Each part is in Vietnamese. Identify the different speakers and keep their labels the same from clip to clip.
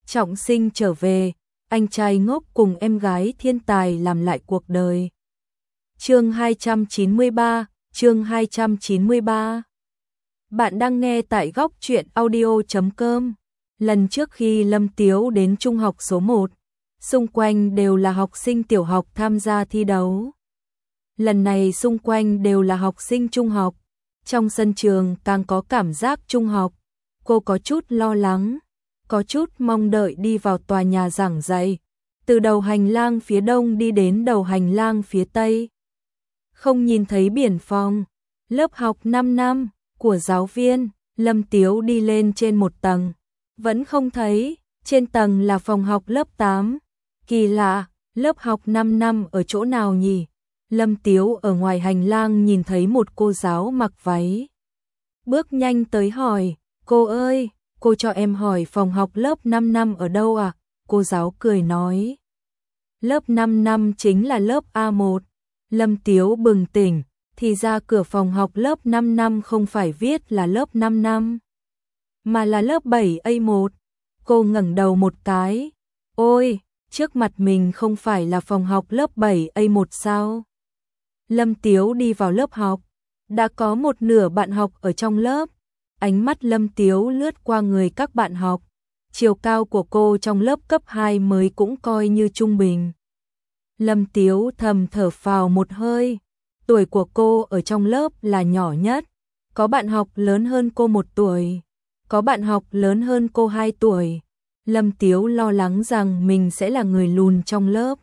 Speaker 1: trọng sinh trở về, anh trai ngốc cùng em gái thiên tài làm lại cuộc đời. Chương 293. Bạn đang nghe tại góc truyện audio.com. Lần trước khi Lâm Tiếu đến trung học số 1, xung quanh đều là học sinh tiểu học tham gia thi đấu. Lần này xung quanh đều là học sinh trung học, trong sân trường càng có cảm giác trung học. Cô có chút lo lắng, có chút mong đợi đi vào tòa nhà giảng dạy, từ đầu hành lang phía đông đi đến đầu hành lang phía tây. Không nhìn thấy biển phòng, lớp học 5 năm của giáo viên. Lâm Tiếu đi lên trên một tầng, vẫn không thấy, trên tầng là phòng học lớp 8. Kỳ lạ, lớp học 5 năm ở chỗ nào nhỉ? Lâm Tiếu ở ngoài hành lang nhìn thấy một cô giáo mặc váy, bước nhanh tới hỏi, cô ơi, cô cho em hỏi phòng học lớp 5 năm ở đâu à? Cô giáo cười nói, lớp 5 năm chính là lớp A1. Lâm Tiếu bừng tỉnh, thì ra cửa phòng học lớp 5 năm không phải viết là lớp 5 năm, mà là lớp 7A1. Cô ngẩng đầu một cái, ôi, trước mặt mình không phải là phòng học lớp 7A1 sao? Lâm Tiếu đi vào lớp học, đã có một nửa bạn học ở trong lớp. Ánh mắt Lâm Tiếu lướt qua người các bạn học, chiều cao của cô trong lớp cấp 2 mới cũng coi như trung bình. Lâm Tiếu thầm thở phào một hơi, tuổi của cô ở trong lớp là nhỏ nhất, có bạn học lớn hơn cô 1 tuổi, có bạn học lớn hơn cô 2 tuổi. Lâm Tiếu lo lắng rằng mình sẽ là người lùn trong lớp.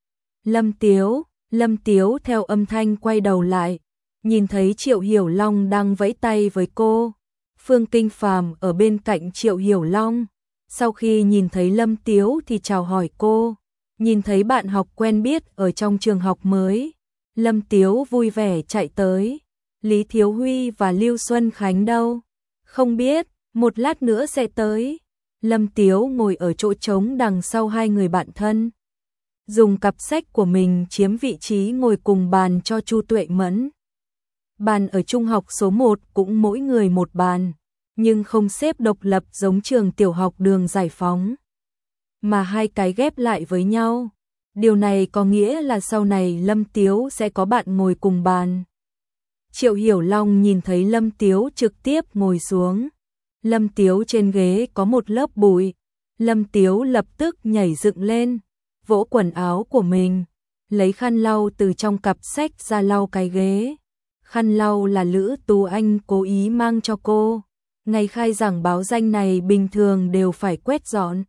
Speaker 1: Lâm Tiếu theo âm thanh quay đầu lại, nhìn thấy Triệu Hiểu Long đang vẫy tay với cô. Phương Kinh Phàm ở bên cạnh Triệu Hiểu Long, sau khi nhìn thấy Lâm Tiếu thì chào hỏi cô. Nhìn thấy bạn học quen biết ở trong trường học mới, Lâm Tiếu vui vẻ chạy tới. Lý Thiếu Huy và Lưu Xuân Khánh đâu? Không biết, một lát nữa sẽ tới. Lâm Tiếu ngồi ở chỗ trống đằng sau hai người bạn thân, dùng cặp sách của mình chiếm vị trí ngồi cùng bàn cho Chu Tuệ Mẫn. Bàn ở trung học số 1 cũng mỗi người một bàn, nhưng không xếp độc lập giống trường tiểu học Đường Giải Phóng, mà hai cái ghép lại với nhau. Điều này có nghĩa là sau này Lâm Tiếu sẽ có bạn ngồi cùng bàn. Triệu Hiểu Long nhìn thấy Lâm Tiếu trực tiếp ngồi xuống. Lâm Tiếu trên ghế có một lớp bụi. Lâm Tiếu lập tức nhảy dựng lên, vỗ quần áo của mình, lấy khăn lau từ trong cặp sách ra lau cái ghế. Khăn lau là Lữ Tú Anh cố ý mang cho cô. Ngày khai giảng báo danh này bình thường đều phải quét dọn.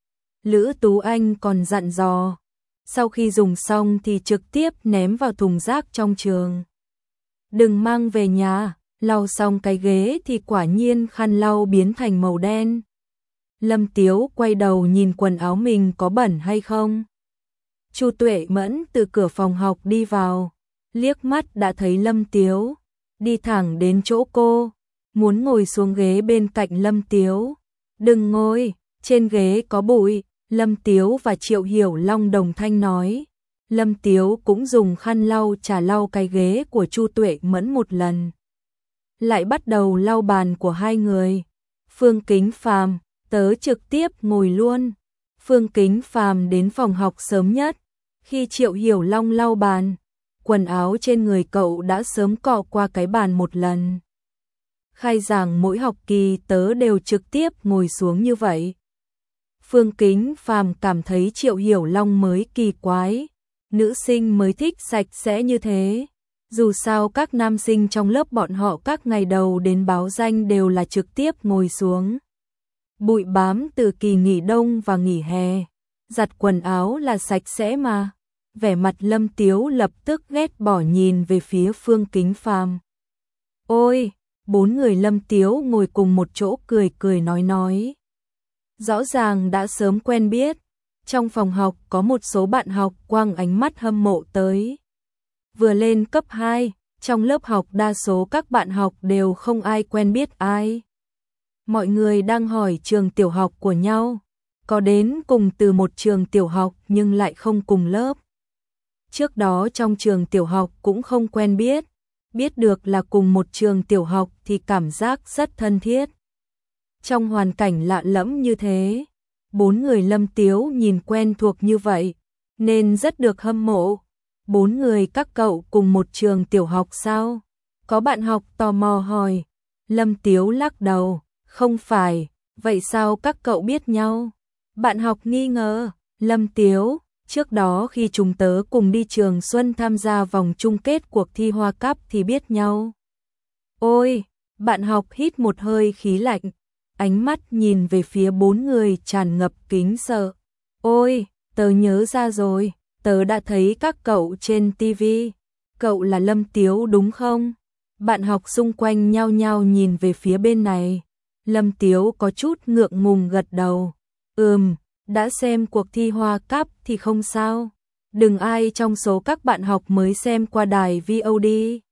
Speaker 1: Lữ Tú Anh còn dặn dò, sau khi dùng xong thì trực tiếp ném vào thùng rác trong trường. Đừng mang về nhà. Lau xong cái ghế thì quả nhiên khăn lau biến thành màu đen. Lâm Tiếu quay đầu nhìn quần áo mình có bẩn hay không. Chu Tuệ Mẫn từ cửa phòng học đi vào, liếc mắt đã thấy Lâm Tiếu, đi thẳng đến chỗ cô, muốn ngồi xuống ghế bên cạnh Lâm Tiếu. Đừng ngồi, trên ghế có bụi. Lâm Tiếu và Triệu Hiểu Long đồng thanh nói. Lâm Tiếu cũng dùng khăn lau chà lau cái ghế của Chu Tuệ Mẫn một lần, lại bắt đầu lau bàn của hai người. Phương Kính Phàm, tớ trực tiếp ngồi luôn. Phương Kính Phàm đến phòng học sớm nhất. Khi Triệu Hiểu Long lau bàn, quần áo trên người cậu đã sớm cọ qua cái bàn một lần. Khai giảng mỗi học kỳ tớ đều trực tiếp ngồi xuống như vậy. Phương Kính Phàm cảm thấy Triệu Hiểu Long mới kỳ quái, nữ sinh mới thích sạch sẽ như thế. Dù sao các nam sinh trong lớp bọn họ các ngày đầu đến báo danh đều là trực tiếp ngồi xuống. Bụi bám từ kỳ nghỉ đông và nghỉ hè, giặt quần áo là sạch sẽ mà. Vẻ mặt Lâm Tiếu lập tức ghét bỏ nhìn về phía Phương Kính Phàm. Ôi, 4 người Lâm Tiếu ngồi cùng một chỗ cười cười nói. Rõ ràng đã sớm quen biết. Trong phòng học có một số bạn học quăng ánh mắt hâm mộ tới. Vừa lên cấp 2, trong lớp học đa số các bạn học đều không ai quen biết ai. Mọi người đang hỏi trường tiểu học của nhau, có đến cùng từ một trường tiểu học nhưng lại không cùng lớp. Trước đó trong trường tiểu học cũng không quen biết được là cùng một trường tiểu học thì cảm giác rất thân thiết. Trong hoàn cảnh lạ lẫm như thế, 4 người Lâm Tiếu nhìn quen thuộc như vậy, nên rất được hâm mộ. 4 người các cậu cùng một trường tiểu học sao? Có bạn học tò mò hỏi. Lâm Tiếu lắc đầu, không phải, vậy sao các cậu biết nhau? Bạn học nghi ngờ, Lâm Tiếu, trước đó khi chúng tớ cùng đi Trường Xuân tham gia vòng chung kết cuộc thi Hoa Cup thì biết nhau. Ôi, bạn học hít một hơi khí lạnh, ánh mắt nhìn về phía 4 người tràn ngập kính sợ. Ôi, tớ nhớ ra rồi, tớ đã thấy các cậu trên TV. Cậu là Lâm Tiếu đúng không? Bạn học xung quanh nhao nhao nhìn về phía bên này. Lâm Tiếu có chút ngượng ngùng gật đầu. Đã xem cuộc thi Hoa Cup thì không sao. Đừng ai trong số các bạn học mới xem qua đài VOD.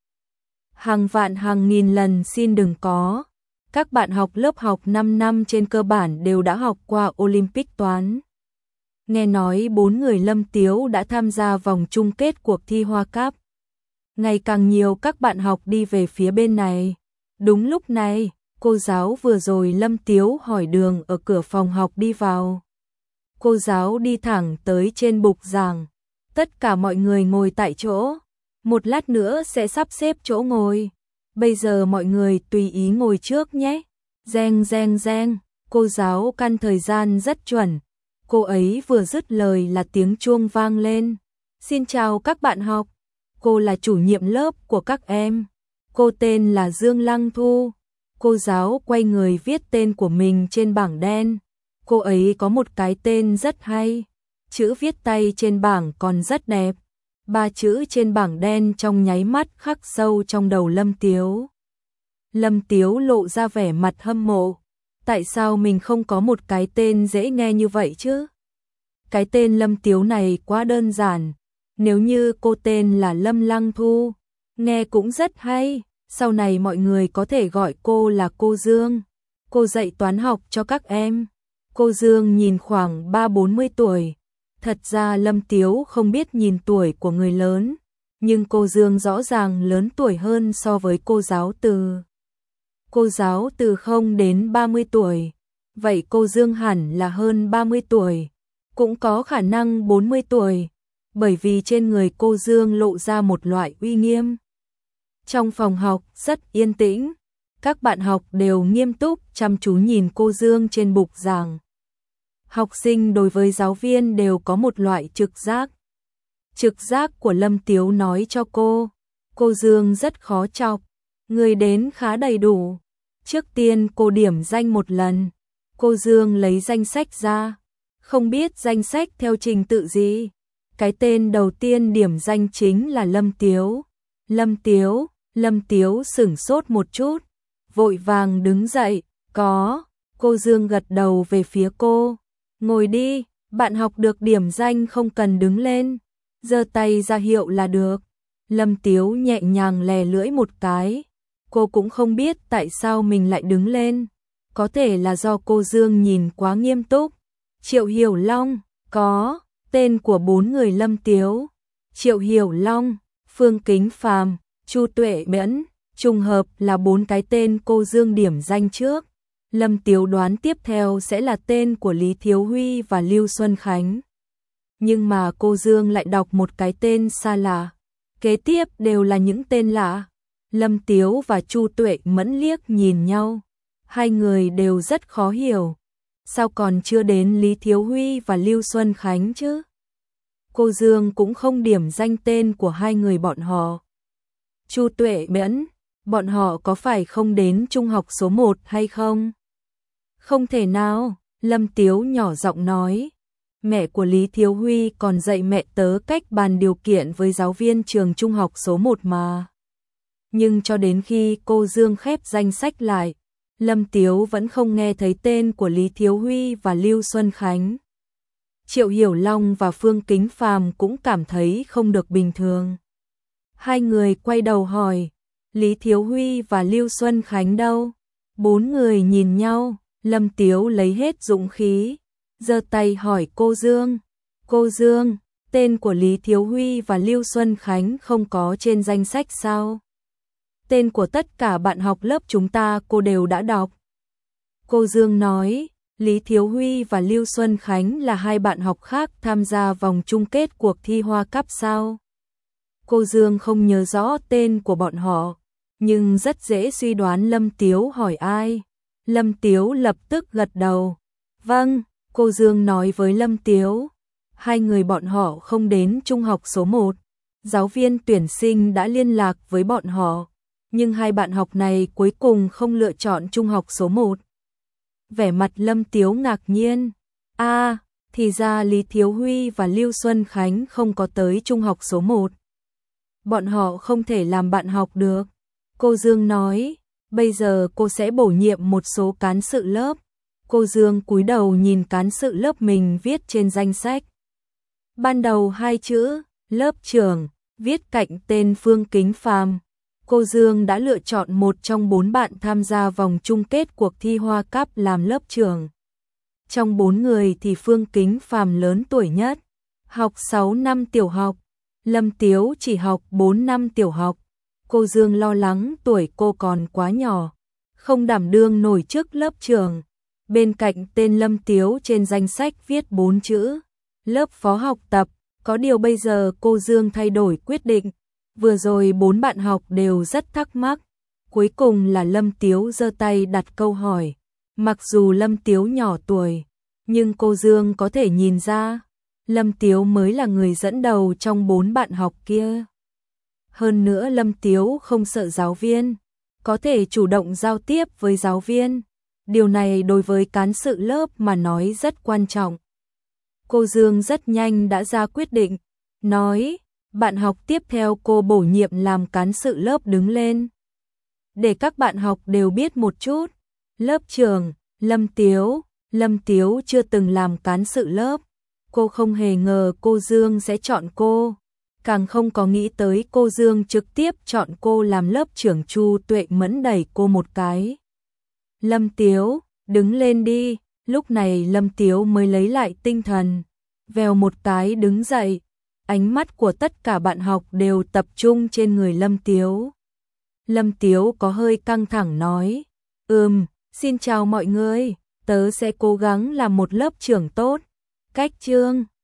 Speaker 1: Hàng vạn hàng nghìn lần xin đừng có. Các bạn học lớp học 5 năm trên cơ bản đều đã học qua Olympic toán. Nghe nói 4 người Lâm Tiếu đã tham gia vòng chung kết cuộc thi Hoa Cup. Ngày càng nhiều các bạn học đi về phía bên này. Đúng lúc này, cô giáo vừa rồi Lâm Tiếu hỏi đường ở cửa phòng học đi vào. Cô giáo đi thẳng tới trên bục giảng. Tất cả mọi người ngồi tại chỗ. Một lát nữa sẽ sắp xếp chỗ ngồi. Bây giờ mọi người tùy ý ngồi trước nhé. Reng reng reng, cô giáo căn thời gian rất chuẩn. Cô ấy vừa dứt lời là tiếng chuông vang lên. Xin chào các bạn học. Cô là chủ nhiệm lớp của các em. Cô tên là Dương Lăng Thu. Cô giáo quay người viết tên của mình trên bảng đen. Cô ấy có một cái tên rất hay. Chữ viết tay trên bảng còn rất đẹp. 3 chữ trên bảng đen trong nháy mắt khắc sâu trong đầu Lâm Tiếu. Lâm Tiếu lộ ra vẻ mặt hâm mộ. Tại sao mình không có một cái tên dễ nghe như vậy chứ? Cái tên Lâm Tiếu này quá đơn giản. Nếu như cô tên là Lâm Lăng Thu, nghe cũng rất hay. Sau này mọi người có thể gọi cô là cô Dương. Cô dạy toán học cho các em. Cô Dương nhìn khoảng 30-40 tuổi. Thật ra Lâm Tiếu không biết nhìn tuổi của người lớn, nhưng cô Dương rõ ràng lớn tuổi hơn so với cô giáo Từ. Cô giáo Từ không đến 30 tuổi, vậy cô Dương hẳn là hơn 30 tuổi, cũng có khả năng 40 tuổi, bởi vì trên người cô Dương lộ ra một loại uy nghiêm. Trong phòng học rất yên tĩnh, các bạn học đều nghiêm túc chăm chú nhìn cô Dương trên bục giảng. Học sinh đối với giáo viên đều có một loại trực giác. Trực giác của Lâm Tiếu nói cho cô Dương rất khó chọc, người đến khá đầy đủ. Trước tiên cô điểm danh một lần, cô Dương lấy danh sách ra, không biết danh sách theo trình tự gì. Cái tên đầu tiên điểm danh chính là Lâm Tiếu. Lâm Tiếu sửng sốt một chút, vội vàng đứng dậy, cô Dương gật đầu về phía cô. Ngồi đi, bạn học được điểm danh không cần đứng lên, giơ tay ra hiệu là được. Lâm Tiếu nhẹ nhàng lè lưỡi một cái, cô cũng không biết tại sao mình lại đứng lên, có thể là do cô Dương nhìn quá nghiêm túc. Triệu Hiểu Long, có, tên của 4 người Lâm Tiếu. Triệu Hiểu Long, Phương Kính Phàm, Chu Tuệ Mẫn, trùng hợp là 4 cái tên cô Dương điểm danh trước. Lâm Tiếu đoán tiếp theo sẽ là tên của Lý Thiếu Huy và Lưu Xuân Khánh. Nhưng mà cô Dương lại đọc một cái tên xa lạ. Kế tiếp đều là những tên lạ. Lâm Tiếu và Chu Tuệ Mẫn liếc nhìn nhau. Hai người đều rất khó hiểu. Sao còn chưa đến Lý Thiếu Huy và Lưu Xuân Khánh chứ? Cô Dương cũng không điểm danh tên của hai người bọn họ. Chu Tuệ Mẫn, bọn họ có phải không đến trung học số 1 hay không? Không thể nào, Lâm Tiếu nhỏ giọng nói. Mẹ của Lý Thiếu Huy còn dạy mẹ tớ cách bàn điều kiện với giáo viên trường trung học số 1 mà. Nhưng cho đến khi cô Dương khép danh sách lại, Lâm Tiếu vẫn không nghe thấy tên của Lý Thiếu Huy và Lưu Xuân Khánh. Triệu Hiểu Long và Phương Kính Phàm cũng cảm thấy không được bình thường. Hai người quay đầu hỏi, Lý Thiếu Huy và Lưu Xuân Khánh đâu? 4 người nhìn nhau, Lâm Tiếu lấy hết dũng khí, giơ tay hỏi cô Dương. Cô Dương, tên của Lý Thiếu Huy và Lưu Xuân Khánh không có trên danh sách sao? Tên của tất cả bạn học lớp chúng ta cô đều đã đọc. Cô Dương nói, Lý Thiếu Huy và Lưu Xuân Khánh là hai bạn học khác tham gia vòng chung kết cuộc thi Hoa Cắp sao? Cô Dương không nhớ rõ tên của bọn họ, nhưng rất dễ suy đoán Lâm Tiếu hỏi ai. Lâm Tiếu lập tức gật đầu. Vâng, cô Dương nói với Lâm Tiếu. Hai người bọn họ không đến trung học số 1. Giáo viên tuyển sinh đã liên lạc với bọn họ, nhưng hai bạn học này cuối cùng không lựa chọn trung học số 1. Vẻ mặt Lâm Tiếu ngạc nhiên. Thì ra Lý Thiếu Huy và Lưu Xuân Khánh không có tới trung học số 1. Bọn họ không thể làm bạn học được. Cô Dương nói, bây giờ cô sẽ bổ nhiệm một số cán sự lớp. Cô Dương cúi đầu nhìn cán sự lớp mình viết trên danh sách. Ban đầu 2 chữ, lớp trưởng, viết cạnh tên Phương Kính Phàm. Cô Dương đã lựa chọn một trong 4 bạn tham gia vòng chung kết cuộc thi Hoa Cắp làm lớp trưởng. Trong 4 người thì Phương Kính Phàm lớn tuổi nhất, học 6 năm tiểu học. Lâm Tiếu chỉ học 4 năm tiểu học. Cô Dương lo lắng tuổi cô còn quá nhỏ, không đảm đương nổi chức lớp trưởng. Bên cạnh tên Lâm Tiếu trên danh sách viết 4 chữ, lớp phó học tập. Có điều bây giờ cô Dương thay đổi quyết định. Vừa rồi 4 bạn học đều rất thắc mắc. Cuối cùng là Lâm Tiếu giơ tay đặt câu hỏi. Mặc dù Lâm Tiếu nhỏ tuổi, nhưng cô Dương có thể nhìn ra, Lâm Tiếu mới là người dẫn đầu trong 4 bạn học kia. Hơn nữa Lâm Tiếu không sợ giáo viên, có thể chủ động giao tiếp với giáo viên. Điều này đối với cán sự lớp mà nói rất quan trọng. Cô Dương rất nhanh đã ra quyết định, nói, bạn học tiếp theo cô bổ nhiệm làm cán sự lớp đứng lên. Để các bạn học đều biết một chút. Lớp trưởng, Lâm Tiếu chưa từng làm cán sự lớp. Cô không hề ngờ cô Dương sẽ chọn cô. Càng không có nghĩ tới cô Dương trực tiếp chọn cô làm lớp trưởng. Chu Tuệ Mẫn đẩy cô một cái. Lâm Tiếu, đứng lên đi. Lúc này Lâm Tiếu mới lấy lại tinh thần. Vèo một cái đứng dậy. Ánh mắt của tất cả bạn học đều tập trung trên người Lâm Tiếu. Lâm Tiếu có hơi căng thẳng nói. Xin chào mọi người. Tớ sẽ cố gắng làm một lớp trưởng tốt. Cách chương